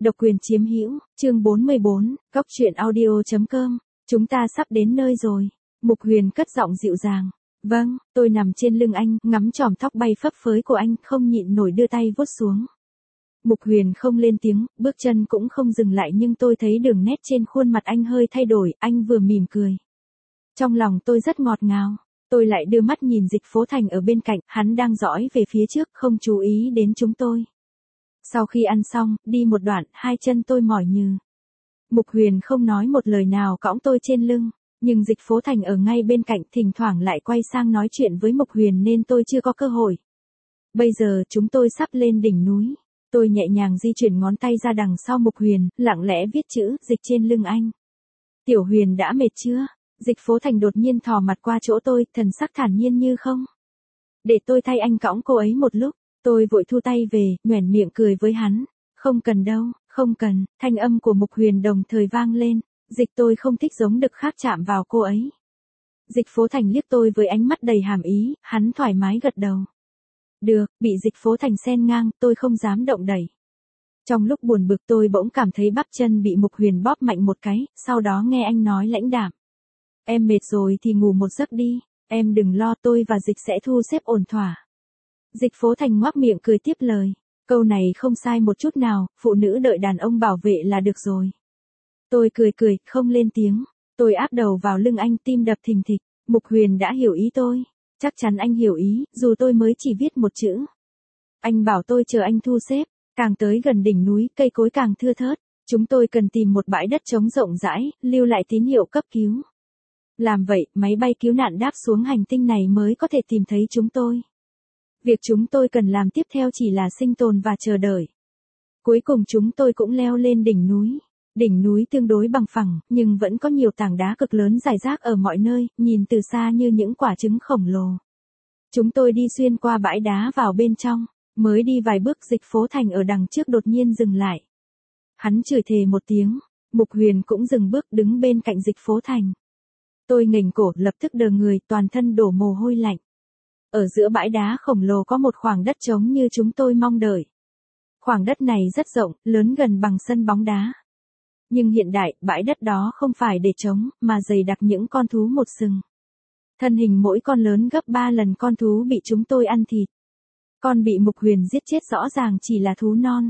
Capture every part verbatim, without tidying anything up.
Độc quyền chiếm hữu, chương bốn mươi bốn, Cóc truyện audio chấm com, chúng ta sắp đến nơi rồi. Mục Huyền cất giọng dịu dàng. Vâng, tôi nằm trên lưng anh, ngắm chòm tóc bay phấp phới của anh, không nhịn nổi đưa tay vuốt xuống. Mục Huyền không lên tiếng, bước chân cũng không dừng lại, nhưng tôi thấy đường nét trên khuôn mặt anh hơi thay đổi, anh vừa mỉm cười. Trong lòng tôi rất ngọt ngào, tôi lại đưa mắt nhìn Dịch Phố Thành ở bên cạnh, hắn đang dõi về phía trước, không chú ý đến chúng tôi. Sau khi ăn xong, đi một đoạn, hai chân tôi mỏi nhừ. Mục Huyền không nói một lời nào, cõng tôi trên lưng, nhưng Dịch Phố Thành ở ngay bên cạnh, thỉnh thoảng lại quay sang nói chuyện với Mục Huyền nên tôi chưa có cơ hội. Bây giờ chúng tôi sắp lên đỉnh núi, tôi nhẹ nhàng di chuyển ngón tay ra đằng sau Mục Huyền, lặng lẽ viết chữ Dịch trên lưng anh. Tiểu Huyền đã mệt chưa? Dịch Phố Thành đột nhiên thò mặt qua chỗ tôi, thần sắc thản nhiên như không. Để tôi thay anh cõng cô ấy một lúc. Tôi vội thu tay về, nhoẻn miệng cười với hắn. Không cần đâu, không cần, thanh âm của Mục Huyền đồng thời vang lên. Dịch tôi không thích giống đực khác chạm vào cô ấy. Dịch Phố Thành liếc tôi với ánh mắt đầy hàm ý, hắn thoải mái gật đầu. Được, bị Dịch Phố Thành xen ngang, tôi không dám động đẩy. Trong lúc buồn bực tôi bỗng cảm thấy bắp chân bị Mục Huyền bóp mạnh một cái, sau đó nghe anh nói lãnh đạm. Em mệt rồi thì ngủ một giấc đi, em đừng lo, tôi và Dịch sẽ thu xếp ổn thỏa. Dịch Phố Thành ngoác miệng cười tiếp lời. Câu này không sai một chút nào, phụ nữ đợi đàn ông bảo vệ là được rồi. Tôi cười cười, không lên tiếng. Tôi áp đầu vào lưng anh, tim đập thình thịch. Mục Huyền đã hiểu ý tôi. Chắc chắn anh hiểu ý, dù tôi mới chỉ viết một chữ. Anh bảo tôi chờ anh thu xếp. Càng tới gần đỉnh núi, cây cối càng thưa thớt. Chúng tôi cần tìm một bãi đất trống rộng rãi, lưu lại tín hiệu cấp cứu. Làm vậy, máy bay cứu nạn đáp xuống hành tinh này mới có thể tìm thấy chúng tôi. Việc chúng tôi cần làm tiếp theo chỉ là sinh tồn và chờ đợi. Cuối cùng chúng tôi cũng leo lên đỉnh núi. Đỉnh núi tương đối bằng phẳng, nhưng vẫn có nhiều tảng đá cực lớn rải rác ở mọi nơi, nhìn từ xa như những quả trứng khổng lồ. Chúng tôi đi xuyên qua bãi đá vào bên trong, mới đi vài bước Dịch Phố Thành ở đằng trước đột nhiên dừng lại. Hắn chửi thề một tiếng, Mục Huyền cũng dừng bước đứng bên cạnh Dịch Phố Thành. Tôi nghềnh cổ, lập tức đờ người, toàn thân đổ mồ hôi lạnh. Ở giữa bãi đá khổng lồ có một khoảng đất trống như chúng tôi mong đợi. Khoảng đất này rất rộng, lớn gần bằng sân bóng đá. Nhưng hiện đại, bãi đất đó không phải để trống, mà dày đặc những con thú một sừng. Thân hình mỗi con lớn gấp ba lần con thú bị chúng tôi ăn thịt. Con bị Mục Huyền giết chết rõ ràng chỉ là thú non.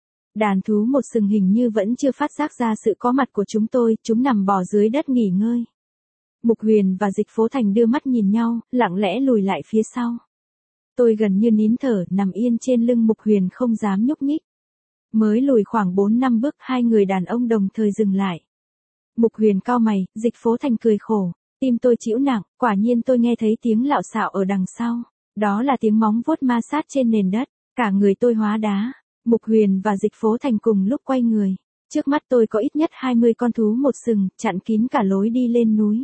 Đàn thú một sừng hình như vẫn chưa phát giác ra sự có mặt của chúng tôi, chúng nằm bò dưới đất nghỉ ngơi. Mục Huyền và Dịch Phố Thành đưa mắt nhìn nhau, lặng lẽ lùi lại phía sau. Tôi gần như nín thở, nằm yên trên lưng Mục Huyền không dám nhúc nhích. Mới lùi khoảng bốn năm bước, hai người đàn ông đồng thời dừng lại. Mục Huyền cau mày, Dịch Phố Thành cười khổ. Tim tôi chịu nặng, quả nhiên tôi nghe thấy tiếng lạo xạo ở đằng sau. Đó là tiếng móng vuốt ma sát trên nền đất, cả người tôi hóa đá. Mục Huyền và Dịch Phố Thành cùng lúc quay người. Trước mắt tôi có ít nhất hai mươi con thú một sừng, chặn kín cả lối đi lên núi.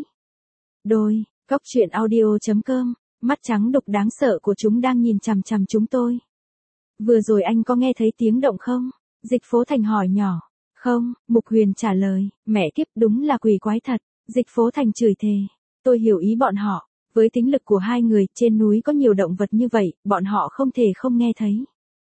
Đôi, Cóc truyện audio chấm com, mắt trắng đục đáng sợ của chúng đang nhìn chằm chằm chúng tôi. Vừa rồi anh có nghe thấy tiếng động không? Dịch Phố Thành hỏi nhỏ. Không, Mục Huyền trả lời, mẹ kiếp đúng là quỷ quái thật. Dịch Phố Thành chửi thề. Tôi hiểu ý bọn họ, với tính lực của hai người, trên núi có nhiều động vật như vậy, bọn họ không thể không nghe thấy.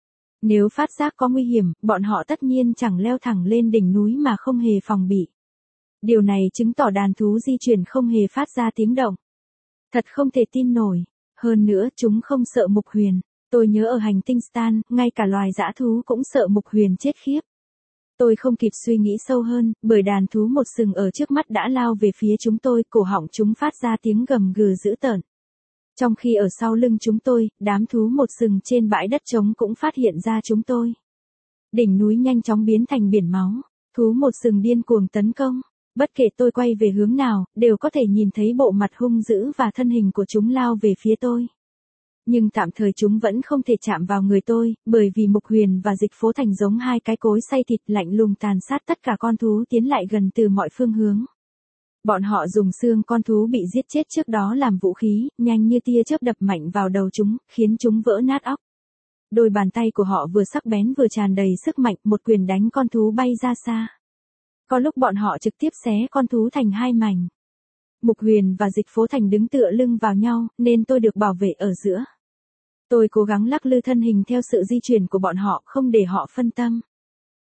Nếu phát giác có nguy hiểm, bọn họ tất nhiên chẳng leo thẳng lên đỉnh núi mà không hề phòng bị. Điều này chứng tỏ đàn thú di chuyển không hề phát ra tiếng động. Thật không thể tin nổi. Hơn nữa chúng không sợ Mục Huyền. Tôi nhớ ở hành tinh Stan, ngay cả loài dã thú cũng sợ Mục Huyền chết khiếp. Tôi không kịp suy nghĩ sâu hơn, bởi đàn thú một sừng ở trước mắt đã lao về phía chúng tôi, cổ họng chúng phát ra tiếng gầm gừ dữ tợn. Trong khi ở sau lưng chúng tôi, đám thú một sừng trên bãi đất trống cũng phát hiện ra chúng tôi. Đỉnh núi nhanh chóng biến thành biển máu, thú một sừng điên cuồng tấn công. Bất kể tôi quay về hướng nào, đều có thể nhìn thấy bộ mặt hung dữ và thân hình của chúng lao về phía tôi. Nhưng tạm thời chúng vẫn không thể chạm vào người tôi, bởi vì Mục Huyền và Dịch Phố Thành giống hai cái cối xay thịt lạnh lùng tàn sát tất cả con thú tiến lại gần từ mọi phương hướng. Bọn họ dùng xương con thú bị giết chết trước đó làm vũ khí, nhanh như tia chớp đập mạnh vào đầu chúng, khiến chúng vỡ nát óc. Đôi bàn tay của họ vừa sắc bén vừa tràn đầy sức mạnh, một quyền đánh con thú bay ra xa. Có lúc bọn họ trực tiếp xé con thú thành hai mảnh. Mục Huyền và Dịch Phố Thành đứng tựa lưng vào nhau, nên tôi được bảo vệ ở giữa. Tôi cố gắng lắc lư thân hình theo sự di chuyển của bọn họ, không để họ phân tâm.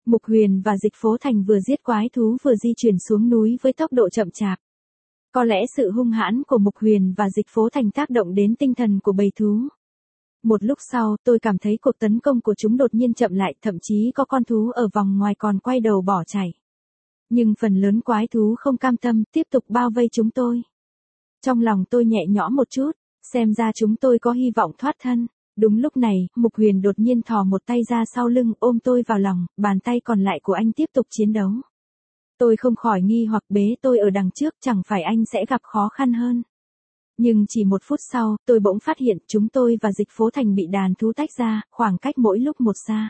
Mục Huyền và Dịch Phố Thành vừa giết quái thú vừa di chuyển xuống núi với tốc độ chậm chạp. Có lẽ sự hung hãn của Mục Huyền và Dịch Phố Thành tác động đến tinh thần của bầy thú. Một lúc sau, tôi cảm thấy cuộc tấn công của chúng đột nhiên chậm lại, thậm chí có con thú ở vòng ngoài còn quay đầu bỏ chạy. Nhưng phần lớn quái thú không cam tâm, tiếp tục bao vây chúng tôi. Trong lòng tôi nhẹ nhõm một chút, xem ra chúng tôi có hy vọng thoát thân. Đúng lúc này, Mục Huyền đột nhiên thò một tay ra sau lưng ôm tôi vào lòng, bàn tay còn lại của anh tiếp tục chiến đấu. Tôi không khỏi nghi hoặc bế tôi ở đằng trước, chẳng phải anh sẽ gặp khó khăn hơn. Nhưng chỉ một phút sau, tôi bỗng phát hiện chúng tôi và Dịch Phố Thành bị đàn thú tách ra, khoảng cách mỗi lúc một xa.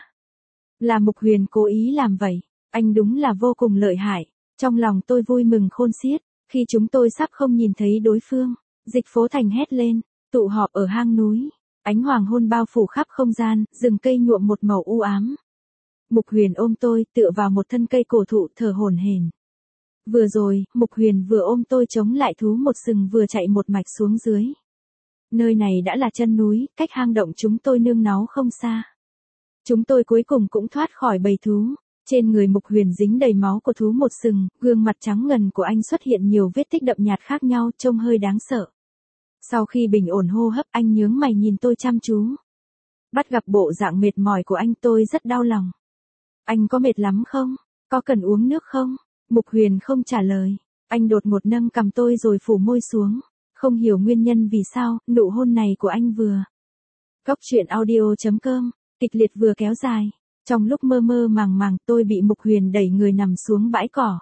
Là Mục Huyền cố ý làm vậy, anh đúng là vô cùng lợi hại. Trong lòng tôi vui mừng khôn xiết, khi chúng tôi sắp không nhìn thấy đối phương, Dịch Phố Thành hét lên, tụ họp ở hang núi. Ánh hoàng hôn bao phủ khắp không gian, rừng cây nhuộm một màu u ám. Mục Huyền ôm tôi, tựa vào một thân cây cổ thụ thở hổn hển. Vừa rồi, Mục Huyền vừa ôm tôi chống lại thú một sừng vừa chạy một mạch xuống dưới. Nơi này đã là chân núi, cách hang động chúng tôi nương náu không xa. Chúng tôi cuối cùng cũng thoát khỏi bầy thú. Trên người Mục Huyền dính đầy máu của thú một sừng, gương mặt trắng ngần của anh xuất hiện nhiều vết tích đậm nhạt khác nhau, trông hơi đáng sợ. Sau khi bình ổn hô hấp, anh nhướng mày nhìn tôi chăm chú. Bắt gặp bộ dạng mệt mỏi của anh, tôi rất đau lòng. Anh có mệt lắm không? Có cần uống nước không? Mục Huyền không trả lời. Anh đột ngột nâng cầm tôi rồi phủ môi xuống. Không hiểu nguyên nhân vì sao, nụ hôn này của anh vừa. Cóc truyện audio chấm com, kịch liệt vừa kéo dài. Trong lúc mơ mơ màng màng, tôi bị Mục Huyền đẩy người nằm xuống bãi cỏ.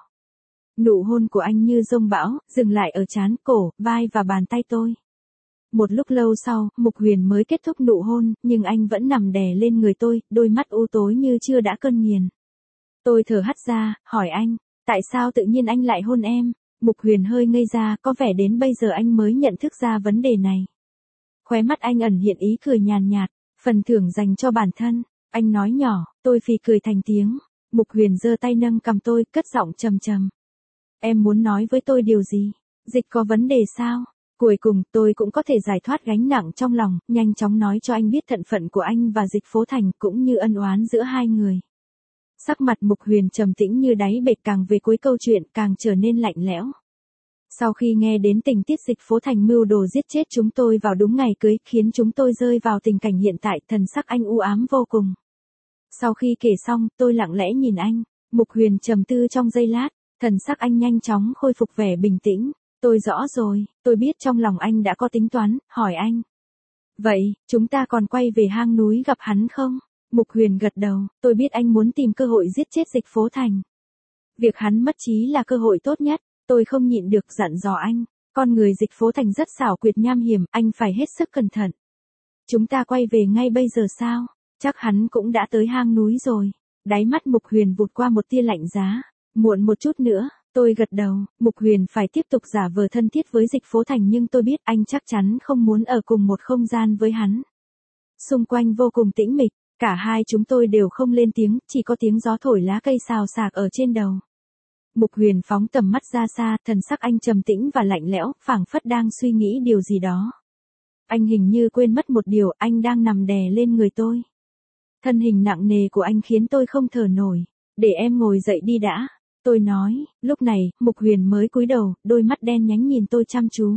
Nụ hôn của anh như dông bão, dừng lại ở trán, cổ, vai và bàn tay tôi. Một lúc lâu sau, Mục Huyền mới kết thúc nụ hôn, nhưng anh vẫn nằm đè lên người tôi, đôi mắt u tối như chưa đã cơn nghiền. Tôi thở hắt ra, hỏi anh, tại sao tự nhiên anh lại hôn em? Mục Huyền hơi ngây ra, có vẻ đến bây giờ anh mới nhận thức ra vấn đề này. Khóe mắt anh ẩn hiện ý cười nhàn nhạt, phần thưởng dành cho bản thân. Anh nói nhỏ, tôi phì cười thành tiếng. Mục Huyền giơ tay nâng cầm tôi, cất giọng trầm trầm. Em muốn nói với tôi điều gì? Dịch có vấn đề sao? Cuối cùng, tôi cũng có thể giải thoát gánh nặng trong lòng, nhanh chóng nói cho anh biết thân phận của anh và Dịch Phố Thành, cũng như ân oán giữa hai người. Sắc mặt Mục Huyền trầm tĩnh như đáy bể, càng về cuối câu chuyện càng trở nên lạnh lẽo. Sau khi nghe đến tình tiết Dịch Phố Thành mưu đồ giết chết chúng tôi vào đúng ngày cưới, khiến chúng tôi rơi vào tình cảnh hiện tại, thần sắc anh u ám vô cùng. Sau khi kể xong, tôi lặng lẽ nhìn anh. Mục Huyền trầm tư trong giây lát, thần sắc anh nhanh chóng khôi phục vẻ bình tĩnh. Tôi rõ rồi, tôi biết trong lòng anh đã có tính toán, hỏi anh. Vậy, chúng ta còn quay về hang núi gặp hắn không? Mục Huyền gật đầu, tôi biết anh muốn tìm cơ hội giết chết Dịch Phố Thành. Việc hắn mất trí là cơ hội tốt nhất, tôi không nhịn được dặn dò anh. Con người Dịch Phố Thành rất xảo quyệt nham hiểm, anh phải hết sức cẩn thận. Chúng ta quay về ngay bây giờ sao? Chắc hắn cũng đã tới hang núi rồi. Đáy mắt Mục Huyền vụt qua một tia lạnh giá. Muộn một chút nữa. Tôi gật đầu, Mục Huyền phải tiếp tục giả vờ thân thiết với Dịch Phố Thành, nhưng tôi biết anh chắc chắn không muốn ở cùng một không gian với hắn. Xung quanh vô cùng tĩnh mịch, cả hai chúng tôi đều không lên tiếng, chỉ có tiếng gió thổi lá cây xào xạc ở trên đầu. Mục Huyền phóng tầm mắt ra xa, thần sắc anh trầm tĩnh và lạnh lẽo, phảng phất đang suy nghĩ điều gì đó. Anh hình như quên mất một điều, anh đang nằm đè lên người tôi. Thân hình nặng nề của anh khiến tôi không thở nổi. Để em ngồi dậy đi đã. Tôi nói, lúc này, Mục Huyền mới cúi đầu, đôi mắt đen nhánh nhìn tôi chăm chú.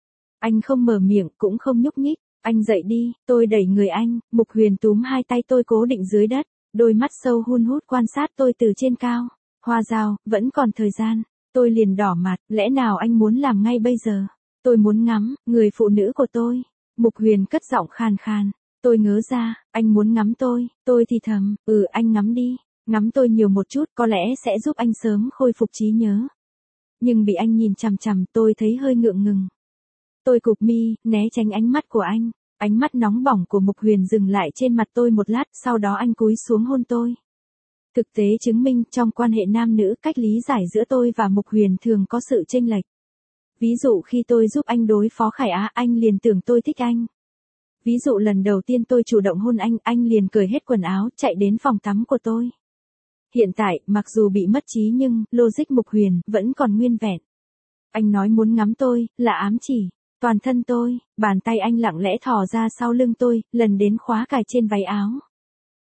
Anh không mở miệng, cũng không nhúc nhích. Anh dậy đi, tôi đẩy người anh, Mục Huyền túm hai tay tôi cố định dưới đất, đôi mắt sâu hun hút quan sát tôi từ trên cao. Hoa Dao, vẫn còn thời gian. Tôi liền đỏ mặt, lẽ nào anh muốn làm ngay bây giờ? Tôi muốn ngắm, người phụ nữ của tôi. Mục Huyền cất giọng khàn khàn. Tôi ngớ ra, anh muốn ngắm tôi, tôi thì thầm, ừ anh ngắm đi. Ngắm tôi nhiều một chút có lẽ sẽ giúp anh sớm khôi phục trí nhớ. Nhưng bị anh nhìn chằm chằm tôi thấy hơi ngượng ngừng. Tôi cụp mi, né tránh ánh mắt của anh. Ánh mắt nóng bỏng của Mục Huyền dừng lại trên mặt tôi một lát, sau đó anh cúi xuống hôn tôi. Thực tế chứng minh trong quan hệ nam nữ, cách lý giải giữa tôi và Mục Huyền thường có sự chênh lệch. Ví dụ khi tôi giúp anh đối phó Khải Á, anh liền tưởng tôi thích anh. Ví dụ lần đầu tiên tôi chủ động hôn anh, anh liền cởi hết quần áo, chạy đến phòng tắm của tôi. Hiện tại, mặc dù bị mất trí nhưng, logic Mục Huyền vẫn còn nguyên vẹn. Anh nói muốn ngắm tôi, là ám chỉ. Toàn thân tôi, bàn tay anh lặng lẽ thò ra sau lưng tôi, lần đến khóa cài trên váy áo.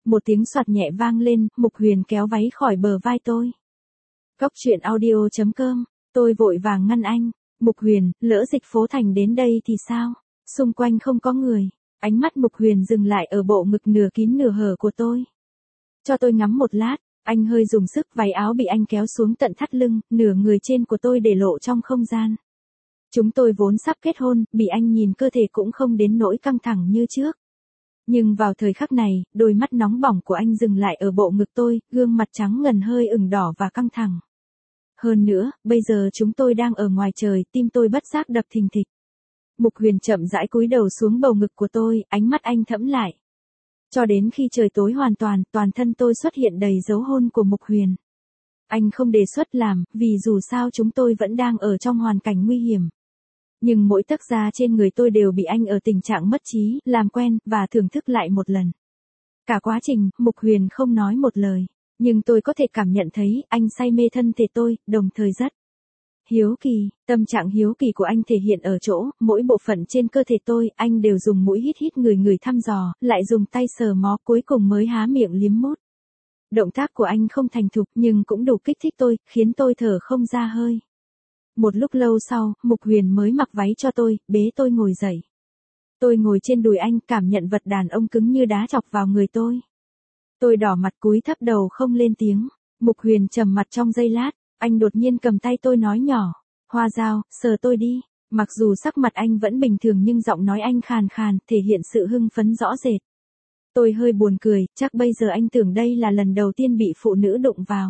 Một tiếng soạt nhẹ vang lên, Mục Huyền kéo váy khỏi bờ vai tôi. Cóc truyện audio chấm com, tôi vội vàng ngăn anh. Mục Huyền, lỡ Dịch Phố Thành đến đây thì sao? Xung quanh không có người. Ánh mắt Mục Huyền dừng lại ở bộ ngực nửa kín nửa hở của tôi. Cho tôi ngắm một lát, anh hơi dùng sức, váy áo bị anh kéo xuống tận thắt lưng, nửa người trên của tôi để lộ trong không gian. Chúng tôi vốn sắp kết hôn, bị anh nhìn cơ thể cũng không đến nỗi căng thẳng như trước. Nhưng vào thời khắc này, đôi mắt nóng bỏng của anh dừng lại ở bộ ngực tôi, gương mặt trắng ngần hơi ửng đỏ và căng thẳng. Hơn nữa, bây giờ chúng tôi đang ở ngoài trời, tim tôi bất giác đập thình thịch. Mục Huyền chậm rãi cúi đầu xuống bầu ngực của tôi, ánh mắt anh thẫm lại. Cho đến khi trời tối hoàn toàn, toàn thân tôi xuất hiện đầy dấu hôn của Mục Huyền. Anh không đề xuất làm, vì dù sao chúng tôi vẫn đang ở trong hoàn cảnh nguy hiểm. Nhưng mỗi tấc da trên người tôi đều bị anh ở tình trạng mất trí, làm quen, và thưởng thức lại một lần. Cả quá trình, Mục Huyền không nói một lời. Nhưng tôi có thể cảm nhận thấy, anh say mê thân thể tôi, đồng thời rất hiếu kỳ. Tâm trạng hiếu kỳ của anh thể hiện ở chỗ, mỗi bộ phận trên cơ thể tôi, anh đều dùng mũi hít hít người người thăm dò, lại dùng tay sờ mó, cuối cùng mới há miệng liếm mút. Động tác của anh không thành thục, nhưng cũng đủ kích thích tôi, khiến tôi thở không ra hơi. Một lúc lâu sau, Mục Huyền mới mặc váy cho tôi, bế tôi ngồi dậy. Tôi ngồi trên đùi anh, cảm nhận vật đàn ông cứng như đá chọc vào người tôi. Tôi đỏ mặt cúi thấp đầu không lên tiếng. Mục Huyền trầm mặt trong giây lát, anh đột nhiên cầm tay tôi nói nhỏ, Hoa Dao, sờ tôi đi. Mặc dù sắc mặt anh vẫn bình thường nhưng giọng nói anh khàn khàn, thể hiện sự hưng phấn rõ rệt. Tôi hơi buồn cười, chắc bây giờ anh tưởng đây là lần đầu tiên bị phụ nữ đụng vào.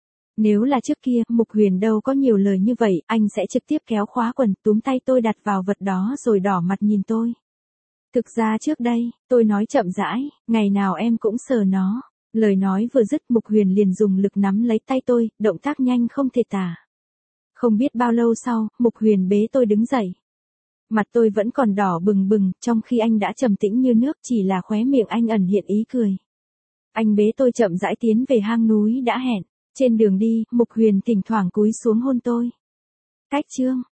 Nếu là trước kia, Mục Huyền đâu có nhiều lời như vậy, anh sẽ trực tiếp kéo khóa quần, túm tay tôi đặt vào vật đó rồi đỏ mặt nhìn tôi. Thực ra trước đây, tôi nói chậm rãi, ngày nào em cũng sờ nó. Lời nói vừa dứt, Mục Huyền liền dùng lực nắm lấy tay tôi, động tác nhanh không thể tả. Không biết bao lâu sau, Mục Huyền bế tôi đứng dậy. Mặt tôi vẫn còn đỏ bừng bừng, trong khi anh đã trầm tĩnh như nước, chỉ là khóe miệng anh ẩn hiện ý cười. Anh bế tôi chậm rãi tiến về hang núi đã hẹn. Trên đường đi, Mục Huyền thỉnh thoảng cúi xuống hôn tôi. Cách chương